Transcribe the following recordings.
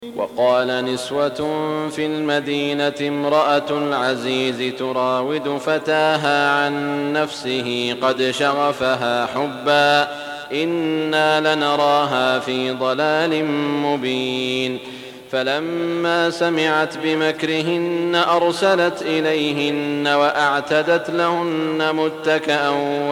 وقال نسوة في المدينة امرأة العزيز تراود فتاها عن نفسه قد شغفها حبا إنا لنراها في ضلال مبين. فلما سمعت بمكرهن أرسلت إليهن وأعتدت لهن متكأ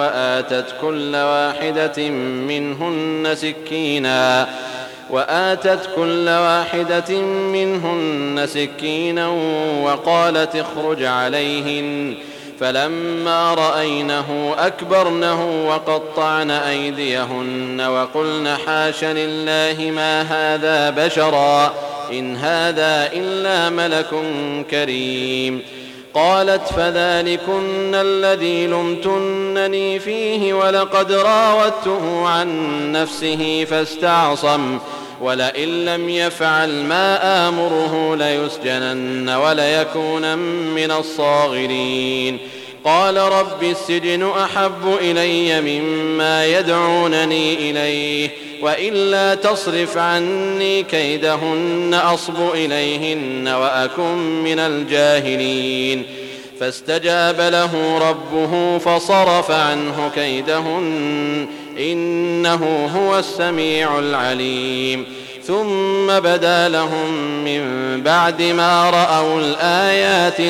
وآتت كل واحدة منهن سكينا وقالت اخرج عليهن. فلما رأينه أكبرنه وقطعن أيديهن وقلن حاش لله ما هذا بشرا إن هذا إلا ملك كريم. قالت فذلكن الذي لمتنني فيه ولقد راودته عن نفسه فاستعصم ولئن لم يفعل ما آمره ليسجنن وليكونن من الصاغرين. قال رب السجن أحب إلي مما يدعونني إليه وإلا تصرف عني كيدهن أصب إليهن وأكن من الجاهلين. فاستجاب له ربه فصرف عنه كيدهن إنه هو السميع العليم. ثم بدا لهم من بعد ما رأوا الآيات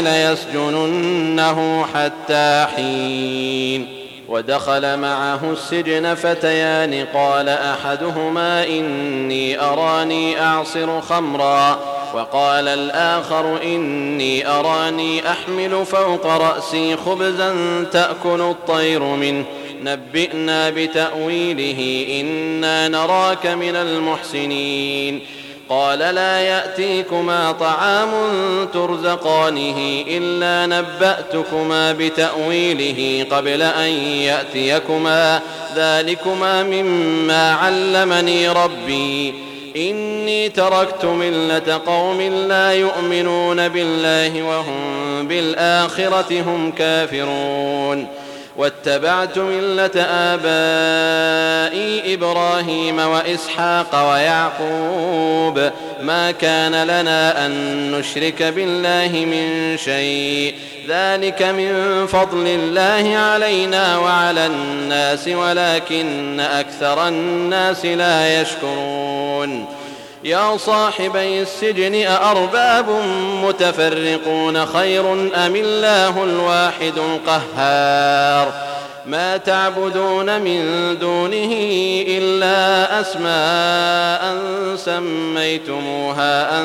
ليسجننه حتى حين. ودخل معه السجن فتيان قال أحدهما إني أراني أعصر خمرا وقال الآخر إني أراني أحمل فوق رأسي خبزا تأكل الطير منه نبئنا بتأويله إنا نراك من المحسنين. قال لا يأتيكما طعام ترزقانه إلا نبأتكما بتأويله قبل أن يأتيكما ذلكما مما علمني ربي إني تركت ملة قوم لا يؤمنون بالله وهم بالآخرة هم كافرون واتبعت ملة آبائي إبراهيم وإسحاق ويعقوب ما كان لنا أن نشرك بالله من شيء ذلك من فضل الله علينا وعلى الناس ولكن أكثر الناس لا يشكرون. يا صاحبي السجن أأرباب متفرقون خير أم الله الواحد القهار ما تعبدون من دونه إلا أسماء سميتموها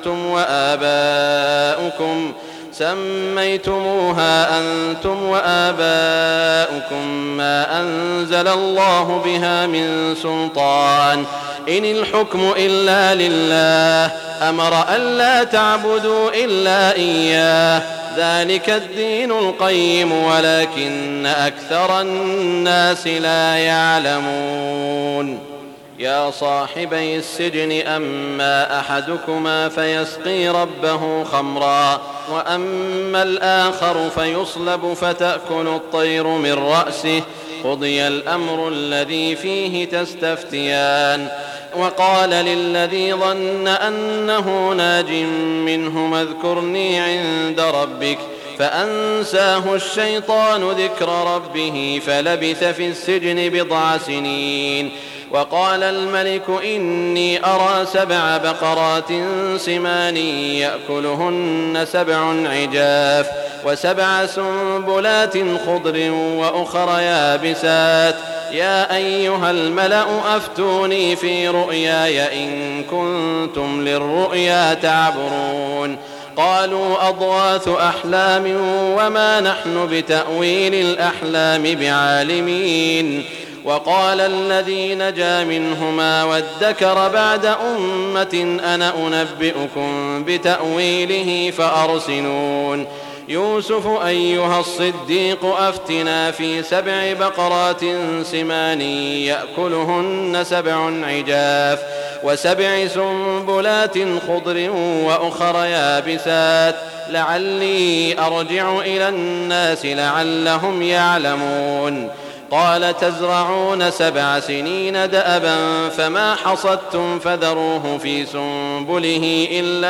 أنتم وآباؤكم ما أنزل الله بها من سلطان إن الحكم إلا لله أمر ألا تعبدوا إلا إياه ذلك الدين القيم ولكن أكثر الناس لا يعلمون. يا صاحبي السجن أما أحدكما فيسقي ربه خمرا وأما الآخر فيصلب فتأكل الطير من رأسه قضي الأمر الذي فيه تستفتيان. وقال للذي ظن أنه ناج منهما اذكرني عند ربك فأنساه الشيطان ذكر ربه فلبث في السجن بضع سنين. وقال الملك إني أرى 7 بقرات سمان يأكلهن 7 عجاف و7 سنبلات خضر وأخر يابسات يا أيها الملأ أفتوني في رؤياي إن كنتم للرؤيا تعبرون. قالوا أضغاث أحلام وما نحن بتأويل الأحلام بعالمين. وقال الذي نجا منهما وادكر بعد أمة أنا أنبئكم بتأويله فأرسلون. يوسف أيها الصديق أفتنا في 7 بقرات سمان يأكلهن 7 عجاف و7 سنبلات خضر وأخر يابسات لعلي أرجع إلى الناس لعلهم يعلمون. قال تزرعون 7 سنين دأبا فما حصدتم فذروه في سنبله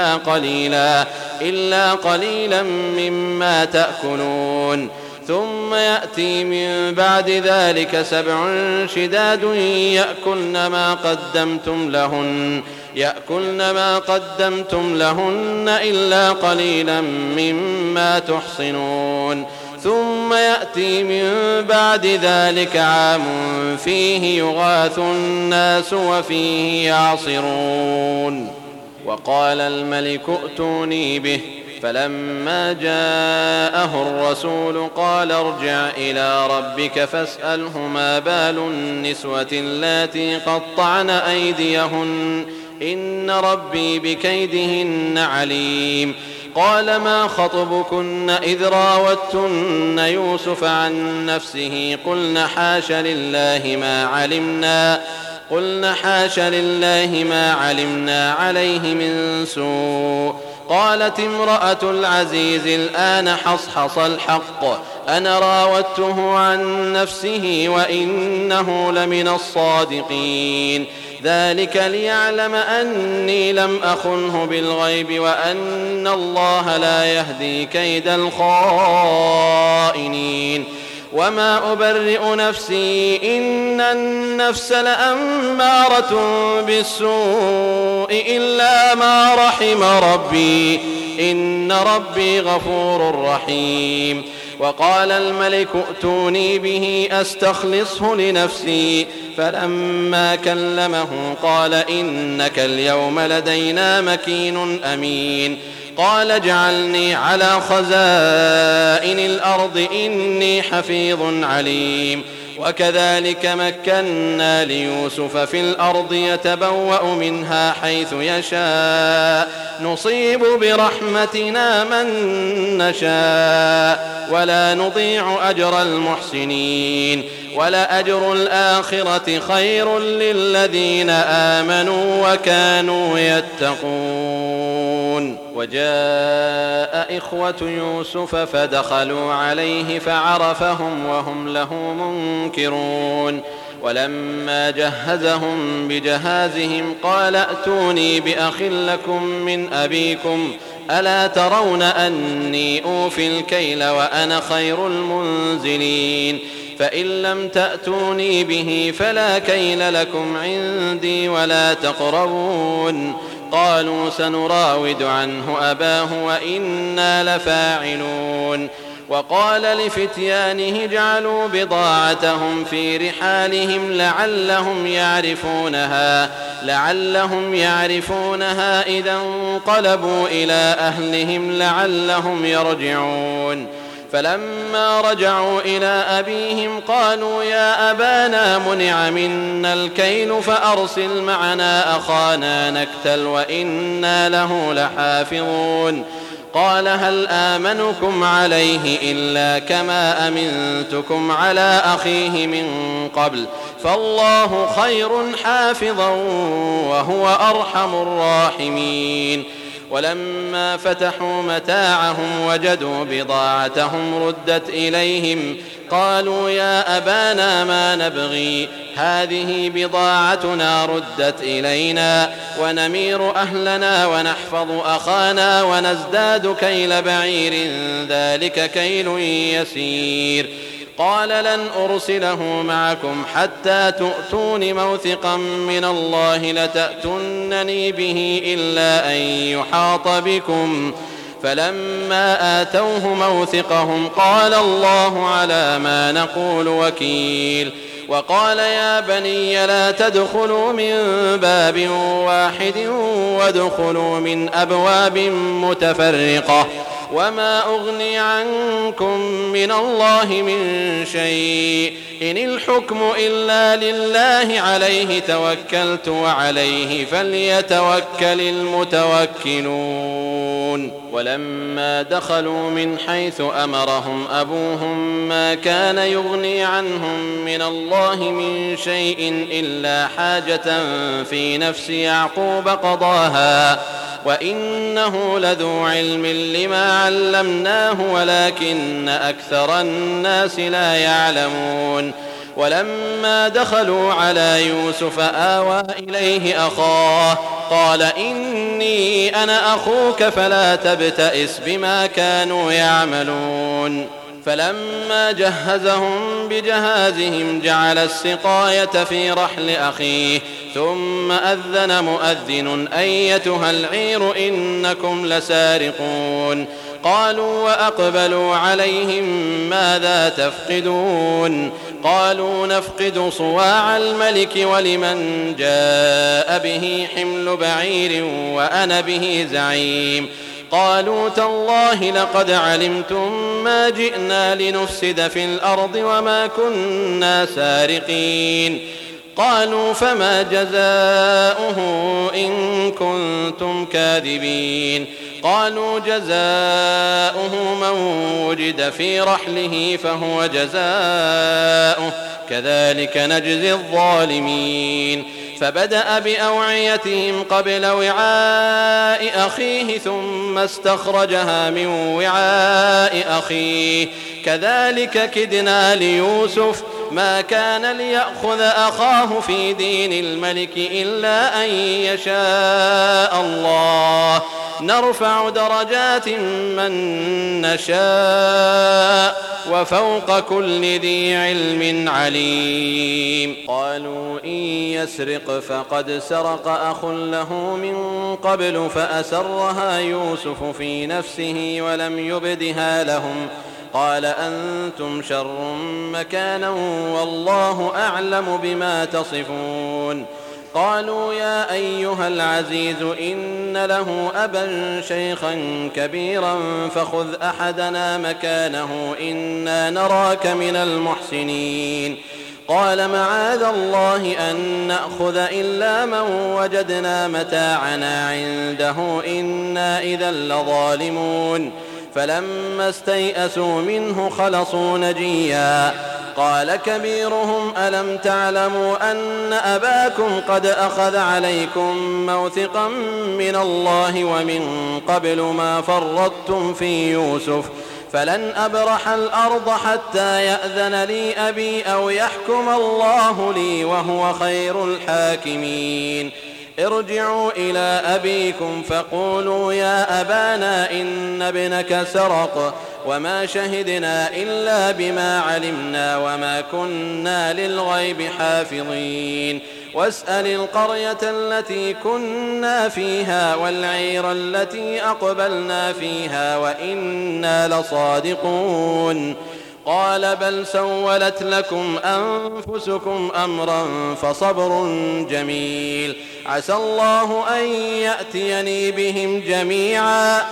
إلا قليلا مما تأكلون ثم يأتي من بعد ذلك 7 شداد يأكلن ما قدمتم لهن إلا قليلا مما تحصنون ثم يأتي من بعد ذلك عام فيه يغاث الناس وفيه يعصرون وقال الملك ائتوني به فلما جاءه الرسول قال ارجع إلى ربك فاسأله ما بال النسوة اللاتي قطعن أيديهن إن ربي بكيدهن عليم قال ما خطبكن إذ راوتن يوسف عن نفسه قلن حاش لله ما علمنا عليه من سوء قالت امرأة العزيز الآن حصحص الحق أنا راودته عن نفسه وإنه لمن الصادقين ذلك ليعلم أني لم أخنه بالغيب وأن الله لا يهدي كيد الخائنين وما أبرئ نفسي إن النفس لأمارة بالسوء إلا ما رحم ربي إن ربي غفور رحيم وقال الملك ائتوني به أستخلصه لنفسي فلما كلمه قال إنك اليوم لدينا مكين أمين قال اجعلني على خزائن الأرض إني حفيظ عليم وكذلك مكنا ليوسف في الأرض يتبوأ منها حيث يشاء نصيب برحمتنا من نشاء ولا نضيع أجر المحسنين ولأجر الآخرة خير للذين آمنوا وكانوا يتقون وجاء إخوة يوسف فدخلوا عليه فعرفهم وهم له منكرون ولما جهزهم بجهازهم قال ائتوني بأخ لكم من أبيكم ألا ترون أني أوفي الكيل وأنا خير المنزلين فإن لم تأتوني به فلا كيل لكم عندي ولا تقربون قالوا سنراود عنه أباه وإنا لفاعلون وقال لفتيانه اجعلوا بضاعتهم في رحالهم لعلهم يعرفونها إذا انقلبوا إلى أهلهم لعلهم يرجعون فلما رجعوا إلى أبيهم قالوا يا أبانا منع منا الكيل فأرسل معنا أخانا نكتل وإنا له لحافظون قال هل آمنكم عليه إلا كما أمنتكم على أخيه من قبل فالله خير حافظا وهو أرحم الراحمين ولما فتحوا متاعهم وجدوا بضاعتهم ردت إليهم قالوا يا أبانا ما نبغي هذه بضاعتنا ردت إلينا ونمير أهلنا ونحفظ أخانا ونزداد كيل بعير ذلك كيل يسير قال لن أرسله معكم حتى تؤتون موثقا من الله لتأتونني به إلا أن يحاط بكم فلما آتوه موثقهم قال الله على ما نقول وكيل وقال يا بني لا تدخلوا من باب واحد وادخلوا من أبواب متفرقة وما أغني عنكم من الله من شيء إن الحكم إلا لله عليه توكلت وعليه فليتوكل المتوكلون ولما دخلوا من حيث أمرهم أبوهم ما كان يغني عنهم من الله من شيء إلا حاجة في نفس يعقوب قضاها وإنه لذو علم لما علمناه ولكن أكثر الناس لا يعلمون ولما دخلوا على يوسف آوى إليه أخاه قال إني أنا أخوك فلا تبتئس بما كانوا يعملون. فلما جهزهم بجهازهم جعل السقاية في رحل أخيه ثم أذن مؤذن أيتها العير إنكم لسارقون. قالوا وأقبلوا عليهم ماذا تفقدون؟ قالوا نفقد صواع الملك ولمن جاء به حمل بعير وأنا به زعيم. قالوا تالله لقد علمتم ما جئنا لنفسد في الأرض وما كنا سارقين. قالوا فما جزاؤه إن كنتم كاذبين؟ قالوا جزاؤه من وجد في رحله فهو جزاؤه كذلك نجزي الظالمين. فبدأ بأوعيتهم قبل وعاء أخيه ثم استخرجها من وعاء أخيه كذلك كدنا ليوسف ما كان ليأخذ أخاه في دين الملك إلا أن يشاء الله نرفع درجات من نشاء وفوق كل ذي علم عليم. قالوا إن يسرق فقد سرق أخ له من قبل فأسرها يوسف في نفسه ولم يبدها لهم قال أنتم شر مكانا والله أعلم بما تصفون. قالوا يا أيها العزيز إن له أبا شيخا كبيرا فخذ أحدنا مكانه إنا نراك من المحسنين. قال معاذ الله أن نأخذ إلا من وجدنا متاعنا عنده إنا إذا لظالمون. فلما استيئسوا منه خلصوا نجيا. قال كبيرهم ألم تعلموا أن أباكم قد أخذ عليكم موثقا من الله ومن قبل ما فرطتم في يوسف فلن أبرح الأرض حتى يأذن لي أبي أو يحكم الله لي وهو خير الحاكمين. ارجعوا إلى أبيكم فقولوا يا أبانا إن ابنك سرق وما شهدنا إلا بما علمنا وما كنا للغيب حافظين. واسأل القرية التي كنا فيها والعير التي أقبلنا فيها وإنا لصادقون. قال بل سولت لكم أنفسكم أمرا فصبر جميل عسى الله أن يأتيني بهم جميعا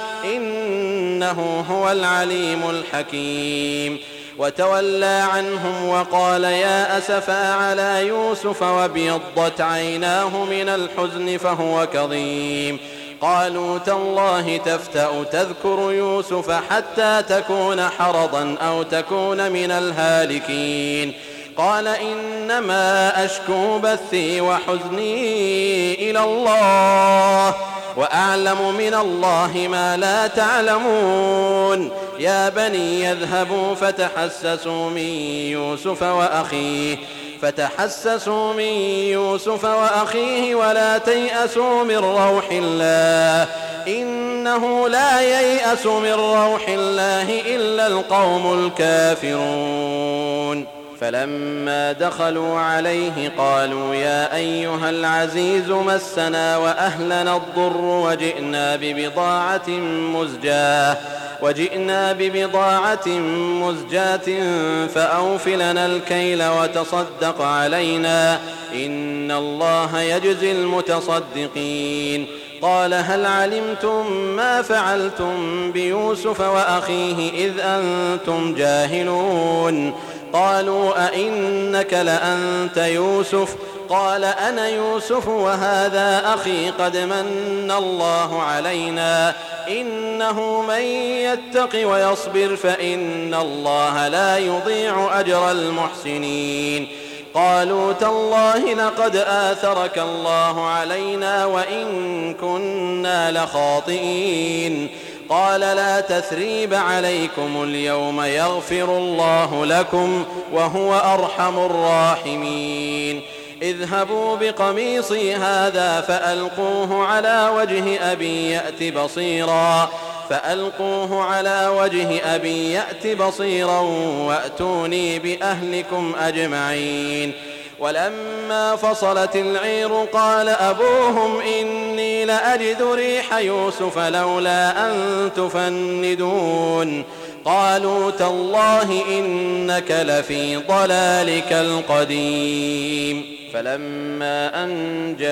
إنه هو العليم الحكيم. وتولى عنهم وقال يا أسفا على يوسف وابيضت عيناه من الحزن فهو كظيم. قالوا تالله تفتأ تذكر يوسف حتى تكون حرضا أو تكون من الهالكين. قال إنما أشكو بثي وحزني إلى الله وأعلم من الله ما لا تعلمون. يا بني يذهبوا فتحسسوا من يوسف وأخيه ولا تيأسوا من روح الله إنه لا ييأس من روح الله إلا القوم الكافرون. فلما دخلوا عليه قالوا يا أيها العزيز مسنا وأهلنا الضر وجئنا ببضاعة مزجاة فأوف لنا الكيل وتصدق علينا إن الله يجزي المتصدقين. قال هل علمتم ما فعلتم بيوسف وأخيه إذ أنتم جاهلون؟ قالوا أئنك لأنت يوسف؟ قال أنا يوسف وهذا أخي قد من الله علينا إنه من يتق ويصبر فإن الله لا يضيع أجر المحسنين. قالوا تالله لقد آثرك الله علينا وإن كنا لخاطئين. قال لا تثريب عليكم اليوم يغفر الله لكم وهو أرحم الراحمين اذهبوا بقميصي هذا فألقوه على وجه أبي يأت بصيرا وأتوني بأهلكم أجمعين ولما فصلت العير قال أبوهم إني لأجد ريح يوسف لولا أن تفندون قالوا تالله إنك لفي ضلالك القديم فلما أن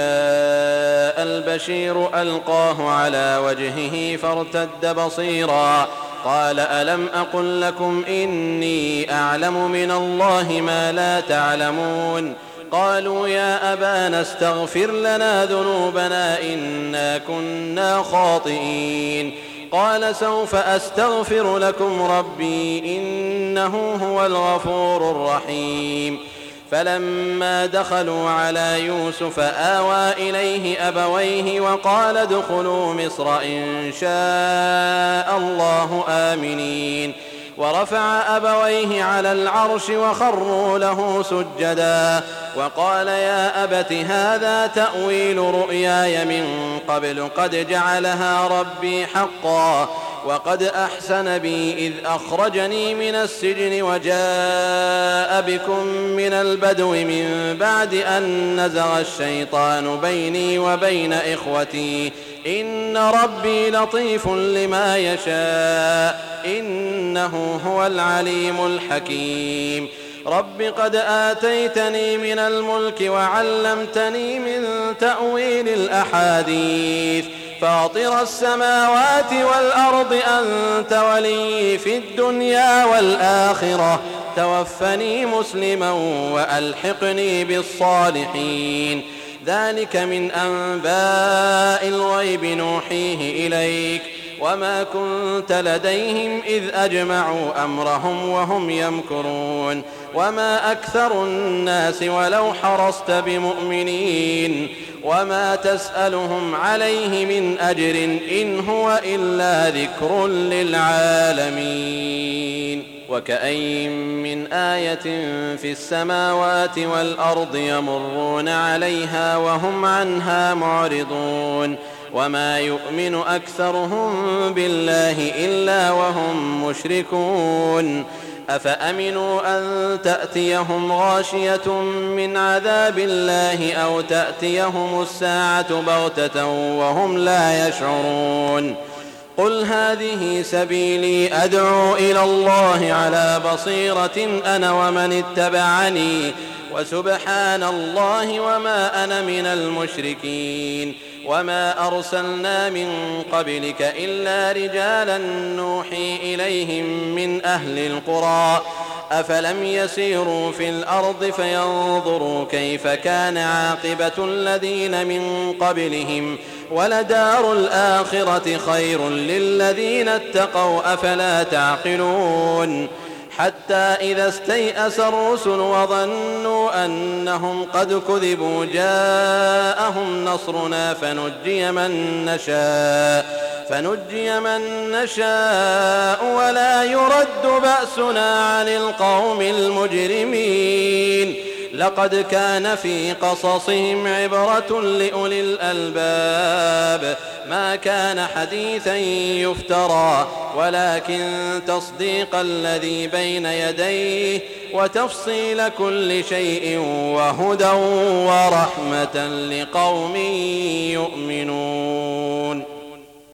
جاء البشير ألقاه على وجهه فارتد بصيرا قال ألم أقل لكم إني أعلم من الله ما لا تعلمون قالوا يا أبانا استغفر لنا ذنوبنا إنا كنا خاطئين قال سوف أستغفر لكم ربي إنه هو الغفور الرحيم فلما دخلوا على يوسف آوى إليه أبويه وقال ادخلوا مصر إن شاء الله آمنين ورفع أبويه على العرش وخروا له سجدا وقال يا أبت هذا تأويل رؤياي من قبل قد جعلها ربي حقا وقد أحسن بي إذ أخرجني من السجن وجاء بكم من البدو من بعد أن نزغ الشيطان بيني وبين إخوتي إن ربي لطيف لما يشاء إنه هو العليم الحكيم رب قد آتيتني من الملك وعلمتني من تأويل الأحاديث فاطر السماوات والأرض أنت ولي في الدنيا والآخرة توفني مسلما وألحقني بالصالحين ذلك من أنباء الغيب نوحيه إليك وما كنت لديهم إذ أجمعوا أمرهم وهم يمكرون وما أكثر الناس ولو حرصت بمؤمنين وما تسألهم عليه من أجر إن هو إلا ذكر للعالمين وكأين من آية في السماوات والأرض يمرون عليها وهم عنها معرضون وما يؤمن أكثرهم بالله إلا وهم مشركون أفأمنوا أن تأتيهم غاشية من عذاب الله أو تأتيهم الساعة بغتة وهم لا يشعرون قل هذه سبيلي أدعو إلى الله على بصيرة أنا ومن اتبعني وسبحان الله وما أنا من المشركين وما أرسلنا من قبلك إلا رجالا نوحي إليهم من أهل القرى أفلم يسيروا في الأرض فينظروا كيف كان عاقبة الذين من قبلهم ولدار الآخرة خير للذين اتقوا أفلا تعقلون حتى إذا استيأس الرسل وظنوا أنهم قد كذبوا جاءهم نصرنا فنجي من نشاء ولا يرد بأسنا عن القوم المجرمين لقد كان في قصصهم عبرة لأولي الألباب ما كان حديثا يفترى ولكن تصديق الذي بين يديه وتفصيل كل شيء وهدى ورحمة لقوم يؤمنون